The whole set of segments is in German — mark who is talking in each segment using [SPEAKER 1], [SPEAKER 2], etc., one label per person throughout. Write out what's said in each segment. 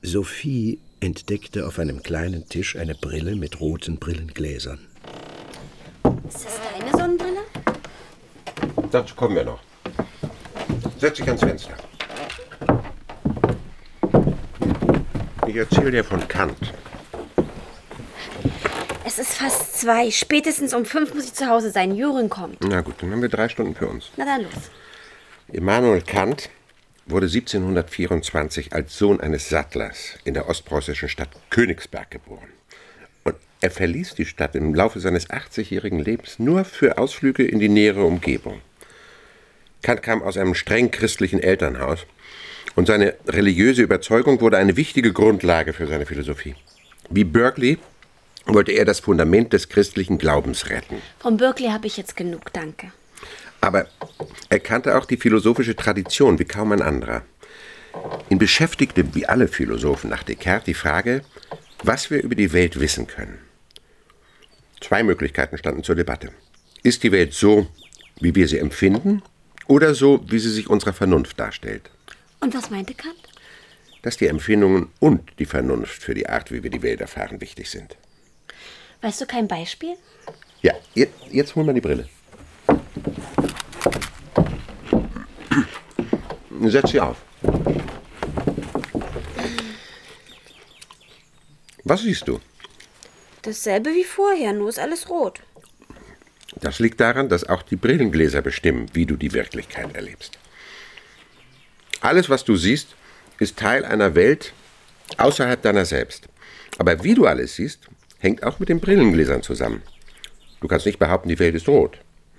[SPEAKER 1] Sophie entdeckte auf einem kleinen Tisch eine Brille mit roten Brillengläsern.
[SPEAKER 2] Ist das deine Sonnenbrille?
[SPEAKER 3] Dazu kommen wir noch. Setz dich ans Fenster. Ich erzähle dir von Kant.
[SPEAKER 2] Es ist fast 2. Spätestens um 5 muss ich zu Hause sein. Jürgen kommt.
[SPEAKER 3] Na gut, dann haben wir 3 Stunden für uns.
[SPEAKER 2] Na dann los.
[SPEAKER 3] Immanuel Kant wurde 1724 als Sohn eines Sattlers in der ostpreußischen Stadt Königsberg geboren. Und er verließ die Stadt im Laufe seines 80-jährigen Lebens nur für Ausflüge in die nähere Umgebung. Kant kam aus einem streng christlichen Elternhaus und seine religiöse Überzeugung wurde eine wichtige Grundlage für seine Philosophie. Wie Berkeley wollte er das Fundament des christlichen Glaubens retten.
[SPEAKER 2] Von Berkeley habe ich jetzt genug, danke.
[SPEAKER 3] Aber er kannte auch die philosophische Tradition wie kaum ein anderer. Ihn beschäftigte, wie alle Philosophen nach Descartes, die Frage, was wir über die Welt wissen können. 2 Möglichkeiten standen zur Debatte. Ist die Welt so, wie wir sie empfinden, oder so, wie sie sich unserer Vernunft darstellt?
[SPEAKER 2] Und was meinte Kant?
[SPEAKER 3] Dass die Empfindungen und die Vernunft für die Art, wie wir die Welt erfahren, wichtig sind.
[SPEAKER 2] Weißt du kein Beispiel?
[SPEAKER 3] Ja, jetzt holen wir die Brille. Setz sie auf. Was siehst du?
[SPEAKER 2] Dasselbe wie vorher, nur ist alles rot.
[SPEAKER 3] Das liegt daran, dass auch die Brillengläser bestimmen, wie du die Wirklichkeit erlebst. Alles, was du siehst, ist Teil einer Welt außerhalb deiner selbst. Aber wie du alles siehst, hängt auch mit den Brillengläsern zusammen. Du kannst nicht behaupten, die Welt ist rot.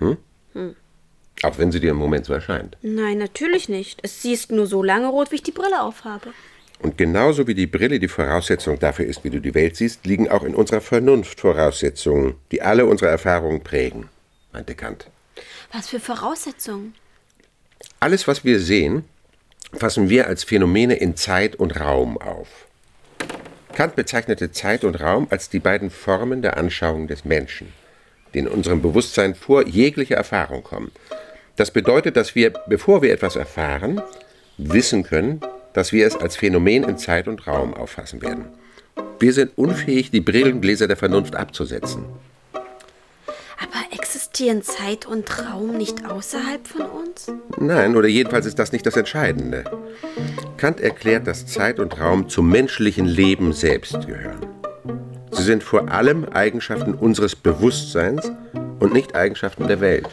[SPEAKER 3] Auch wenn sie dir im Moment so erscheint.
[SPEAKER 2] Nein, natürlich nicht. Sie ist nur so lange rot, wie ich die Brille aufhabe.
[SPEAKER 3] Und genauso wie die Brille die Voraussetzung dafür ist, wie du die Welt siehst, liegen auch in unserer Vernunft Voraussetzungen, die alle unsere Erfahrungen prägen, meinte Kant.
[SPEAKER 2] Was für Voraussetzungen?
[SPEAKER 3] Alles, was wir sehen, fassen wir als Phänomene in Zeit und Raum auf. Kant bezeichnete Zeit und Raum als die beiden Formen der Anschauung des Menschen, die in unserem Bewusstsein vor jeglicher Erfahrung kommen. Das bedeutet, dass wir, bevor wir etwas erfahren, wissen können, dass wir es als Phänomen in Zeit und Raum auffassen werden. Wir sind unfähig, die Brillengläser der Vernunft abzusetzen.
[SPEAKER 2] Aber existieren Zeit und Raum nicht außerhalb von uns?
[SPEAKER 3] Nein, oder jedenfalls ist das nicht das Entscheidende. Kant erklärt, dass Zeit und Raum zum menschlichen Leben selbst gehören. Sie sind vor allem Eigenschaften unseres Bewusstseins und nicht Eigenschaften der Welt.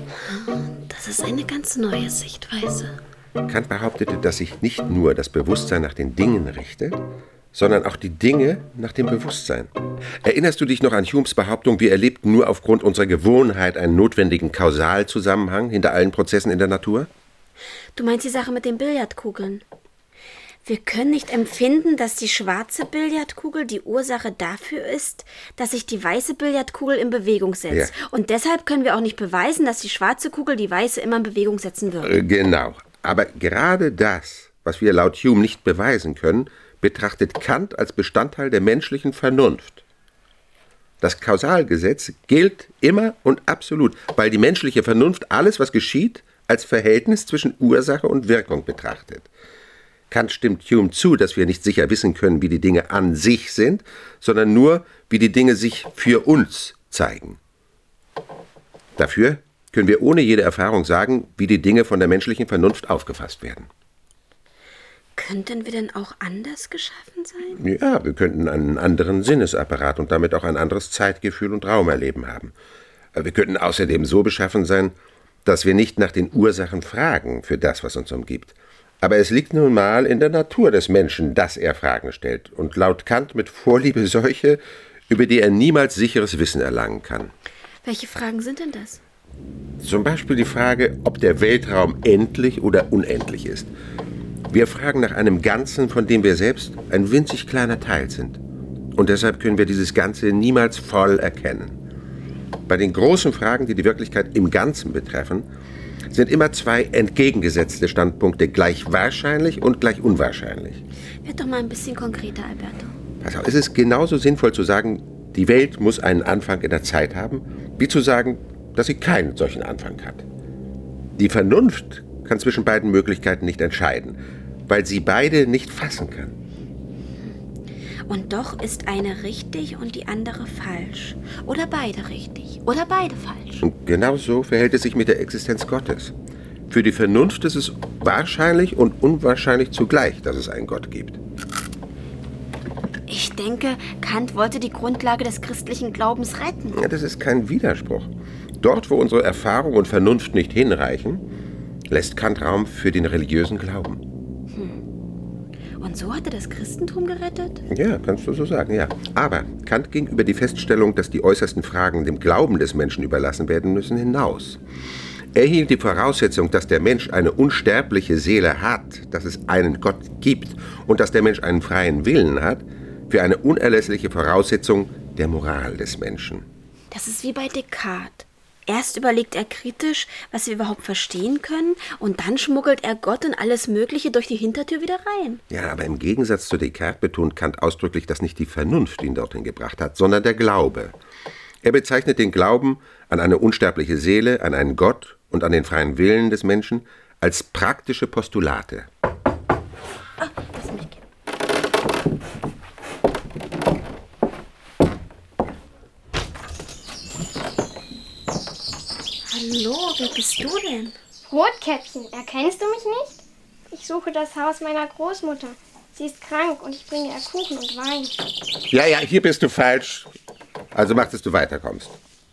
[SPEAKER 2] Das ist eine ganz neue Sichtweise.
[SPEAKER 3] Kant behauptete, dass sich nicht nur das Bewusstsein nach den Dingen richte, sondern auch die Dinge nach dem Bewusstsein. Erinnerst du dich noch an Humes Behauptung, wir erlebten nur aufgrund unserer Gewohnheit einen notwendigen Kausalzusammenhang hinter allen Prozessen in der Natur?
[SPEAKER 2] Du meinst die Sache mit den Billardkugeln? Wir können nicht empfinden, dass die schwarze Billardkugel die Ursache dafür ist, dass sich die weiße Billardkugel in Bewegung setzt. Ja. Und deshalb können wir auch nicht beweisen, dass die schwarze Kugel die weiße immer in Bewegung setzen würde.
[SPEAKER 3] Genau. Aber gerade das, was wir laut Hume nicht beweisen können, betrachtet Kant als Bestandteil der menschlichen Vernunft. Das Kausalgesetz gilt immer und absolut, weil die menschliche Vernunft alles, was geschieht, als Verhältnis zwischen Ursache und Wirkung betrachtet. Kant stimmt Hume zu, dass wir nicht sicher wissen können, wie die Dinge an sich sind, sondern nur, wie die Dinge sich für uns zeigen. Dafür können wir ohne jede Erfahrung sagen, wie die Dinge von der menschlichen Vernunft aufgefasst werden.
[SPEAKER 2] Könnten wir denn auch anders geschaffen sein?
[SPEAKER 3] Ja, wir könnten einen anderen Sinnesapparat und damit auch ein anderes Zeitgefühl und Raumerleben haben. Wir könnten außerdem so beschaffen sein, dass wir nicht nach den Ursachen fragen für das, was uns umgibt. Aber es liegt nun mal in der Natur des Menschen, dass er Fragen stellt. Und laut Kant mit Vorliebe solche, über die er niemals sicheres Wissen erlangen kann.
[SPEAKER 2] Welche Fragen sind denn das?
[SPEAKER 3] Zum Beispiel die Frage, ob der Weltraum endlich oder unendlich ist. Wir fragen nach einem Ganzen, von dem wir selbst ein winzig kleiner Teil sind. Und deshalb können wir dieses Ganze niemals voll erkennen. Bei den großen Fragen, die die Wirklichkeit im Ganzen betreffen, sind immer 2 entgegengesetzte Standpunkte gleich wahrscheinlich und gleich unwahrscheinlich.
[SPEAKER 2] Werd doch mal ein bisschen konkreter, Alberto.
[SPEAKER 3] Pass auf, es ist genauso sinnvoll zu sagen, die Welt muss einen Anfang in der Zeit haben, wie zu sagen, dass sie keinen solchen Anfang hat. Die Vernunft kann zwischen beiden Möglichkeiten nicht entscheiden, weil sie beide nicht fassen kann.
[SPEAKER 2] Und doch ist eine richtig und die andere falsch. Oder beide richtig oder beide falsch.
[SPEAKER 3] Und genau so verhält es sich mit der Existenz Gottes. Für die Vernunft ist es wahrscheinlich und unwahrscheinlich zugleich, dass es einen Gott gibt.
[SPEAKER 2] Ich denke, Kant wollte die Grundlage des christlichen Glaubens retten.
[SPEAKER 3] Ja, das ist kein Widerspruch. Dort, wo unsere Erfahrung und Vernunft nicht hinreichen, lässt Kant Raum für den religiösen Glauben.
[SPEAKER 2] Und so hat er das Christentum gerettet?
[SPEAKER 3] Ja, kannst du so sagen, ja. Aber Kant ging über die Feststellung, dass die äußersten Fragen dem Glauben des Menschen überlassen werden müssen, hinaus. Er hielt die Voraussetzung, dass der Mensch eine unsterbliche Seele hat, dass es einen Gott gibt und dass der Mensch einen freien Willen hat, für eine unerlässliche Voraussetzung der Moral des Menschen.
[SPEAKER 2] Das ist wie bei Descartes. Erst überlegt er kritisch, was wir überhaupt verstehen können, und dann schmuggelt er Gott und alles Mögliche durch die Hintertür wieder rein.
[SPEAKER 3] Ja, aber im Gegensatz zu Descartes betont Kant ausdrücklich, dass nicht die Vernunft ihn dorthin gebracht hat, sondern der Glaube. Er bezeichnet den Glauben an eine unsterbliche Seele, an einen Gott und an den freien Willen des Menschen als praktische Postulate.
[SPEAKER 2] Lass mich gehen. Hallo, wer bist du denn?
[SPEAKER 4] Rotkäppchen, erkennst du mich nicht? Ich suche das Haus meiner Großmutter. Sie ist krank und ich bringe ihr Kuchen und Wein.
[SPEAKER 3] Ja, hier bist du falsch. Also mach, dass du weiterkommst.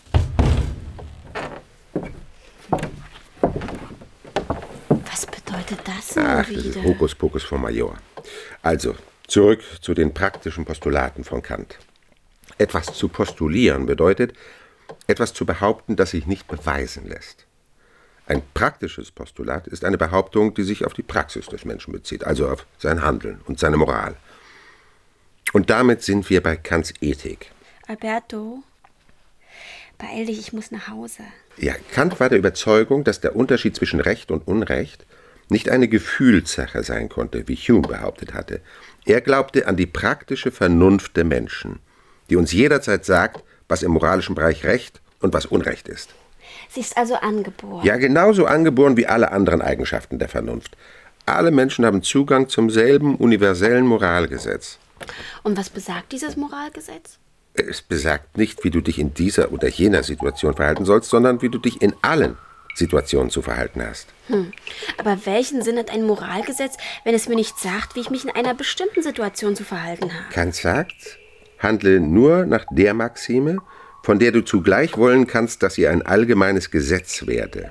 [SPEAKER 2] Was bedeutet das nun
[SPEAKER 3] Ach, das ist
[SPEAKER 2] wieder?
[SPEAKER 3] Hokuspokus vom Major. Also, zurück zu den praktischen Postulaten von Kant. Etwas zu postulieren bedeutet, etwas zu behaupten, das sich nicht beweisen lässt. Ein praktisches Postulat ist eine Behauptung, die sich auf die Praxis des Menschen bezieht, also auf sein Handeln und seine Moral. Und damit sind wir bei Kants Ethik.
[SPEAKER 2] Alberto, beeil dich, ich muss nach Hause.
[SPEAKER 3] Ja, Kant war der Überzeugung, dass der Unterschied zwischen Recht und Unrecht nicht eine Gefühlssache sein konnte, wie Hume behauptet hatte. Er glaubte an die praktische Vernunft der Menschen, die uns jederzeit sagt, was im moralischen Bereich Recht und was Unrecht ist.
[SPEAKER 2] Sie ist also angeboren.
[SPEAKER 3] Ja, genauso angeboren wie alle anderen Eigenschaften der Vernunft. Alle Menschen haben Zugang zum selben universellen Moralgesetz.
[SPEAKER 2] Und was besagt dieses Moralgesetz?
[SPEAKER 3] Es besagt nicht, wie du dich in dieser oder jener Situation verhalten sollst, sondern wie du dich in allen Situationen zu verhalten hast.
[SPEAKER 2] Aber welchen Sinn hat ein Moralgesetz, wenn es mir nicht sagt, wie ich mich in einer bestimmten Situation zu verhalten habe?
[SPEAKER 3] Kant sagt, handle nur nach der Maxime, von der du zugleich wollen kannst, dass sie ein allgemeines Gesetz werde.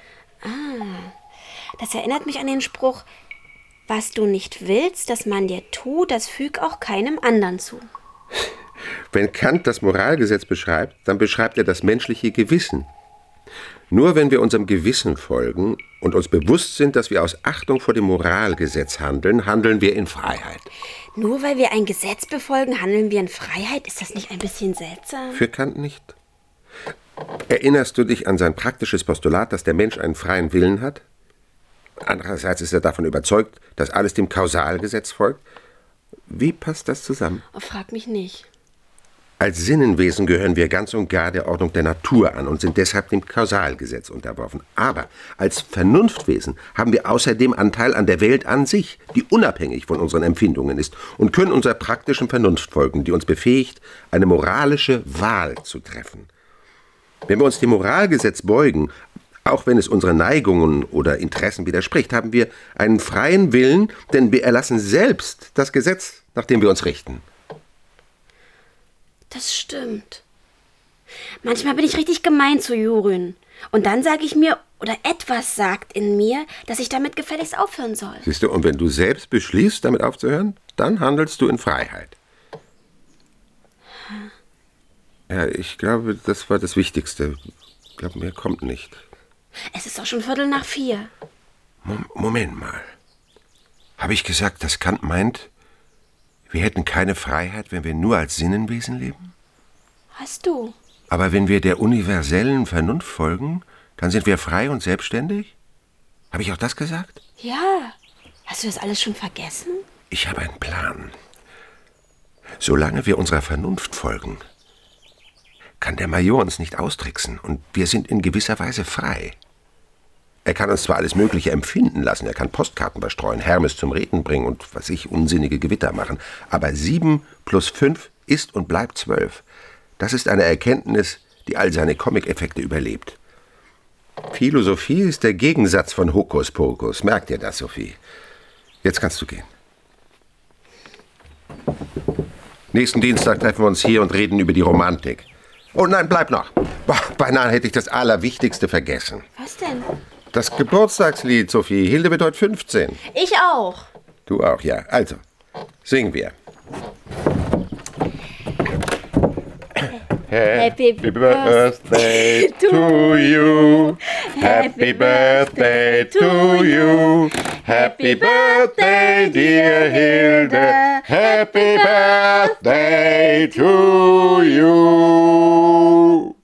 [SPEAKER 2] Das erinnert mich an den Spruch, was du nicht willst, dass man dir tut, das füg auch keinem anderen zu.
[SPEAKER 3] Wenn Kant das Moralgesetz beschreibt, dann beschreibt er das menschliche Gewissen. Nur wenn wir unserem Gewissen folgen und uns bewusst sind, dass wir aus Achtung vor dem Moralgesetz handeln, handeln wir in Freiheit.
[SPEAKER 2] Nur weil wir ein Gesetz befolgen, handeln wir in Freiheit? Ist das nicht ein bisschen seltsam?
[SPEAKER 3] Für Kant nicht. Erinnerst du dich an sein praktisches Postulat, dass der Mensch einen freien Willen hat? Andererseits ist er davon überzeugt, dass alles dem Kausalgesetz folgt. Wie passt das zusammen?
[SPEAKER 2] Oh, frag mich nicht.
[SPEAKER 3] Als Sinnenwesen gehören wir ganz und gar der Ordnung der Natur an und sind deshalb dem Kausalgesetz unterworfen. Aber als Vernunftwesen haben wir außerdem Anteil an der Welt an sich, die unabhängig von unseren Empfindungen ist, und können unserer praktischen Vernunft folgen, die uns befähigt, eine moralische Wahl zu treffen. Wenn wir uns dem Moralgesetz beugen, auch wenn es unseren Neigungen oder Interessen widerspricht, haben wir einen freien Willen, denn wir erlassen selbst das Gesetz, nach dem wir uns richten.
[SPEAKER 2] Das stimmt. Manchmal bin ich richtig gemein zu Juryn. Und dann sage ich mir, oder etwas sagt in mir, dass ich damit gefälligst aufhören soll.
[SPEAKER 3] Siehst du, und wenn du selbst beschließt, damit aufzuhören, dann handelst du in Freiheit. Ja, ich glaube, das war das Wichtigste. Ich glaube, mehr kommt nicht.
[SPEAKER 2] Es ist doch schon 3:45.
[SPEAKER 3] Moment mal. Habe ich gesagt, dass Kant meint, wir hätten keine Freiheit, wenn wir nur als Sinnenwesen leben?
[SPEAKER 2] Hast du?
[SPEAKER 3] Aber wenn wir der universellen Vernunft folgen, dann sind wir frei und selbstständig? Habe ich auch das gesagt?
[SPEAKER 2] Ja. Hast du das alles schon vergessen?
[SPEAKER 3] Ich habe einen Plan. Solange wir unserer Vernunft folgen, kann der Major uns nicht austricksen und wir sind in gewisser Weise frei. Er kann uns zwar alles Mögliche empfinden lassen, er kann Postkarten verstreuen, Hermes zum Reden bringen und unsinnige Gewitter machen, aber 7 plus 5 ist und bleibt 12. Das ist eine Erkenntnis, die all seine Comic-Effekte überlebt. Philosophie ist der Gegensatz von Hokuspokus. Merkt ihr das, Sophie? Jetzt kannst du gehen. Nächsten Dienstag treffen wir uns hier und reden über die Romantik. Oh nein, bleib noch. Boah, beinahe hätte ich das Allerwichtigste vergessen.
[SPEAKER 2] Was denn?
[SPEAKER 3] Das Geburtstagslied, Sophie. Hilde wird heute 15.
[SPEAKER 2] Ich auch.
[SPEAKER 3] Du auch, ja. Also, singen wir.
[SPEAKER 2] Happy
[SPEAKER 3] birthday to you. Happy birthday to you. Happy birthday, dear Hilde. Happy birthday to you.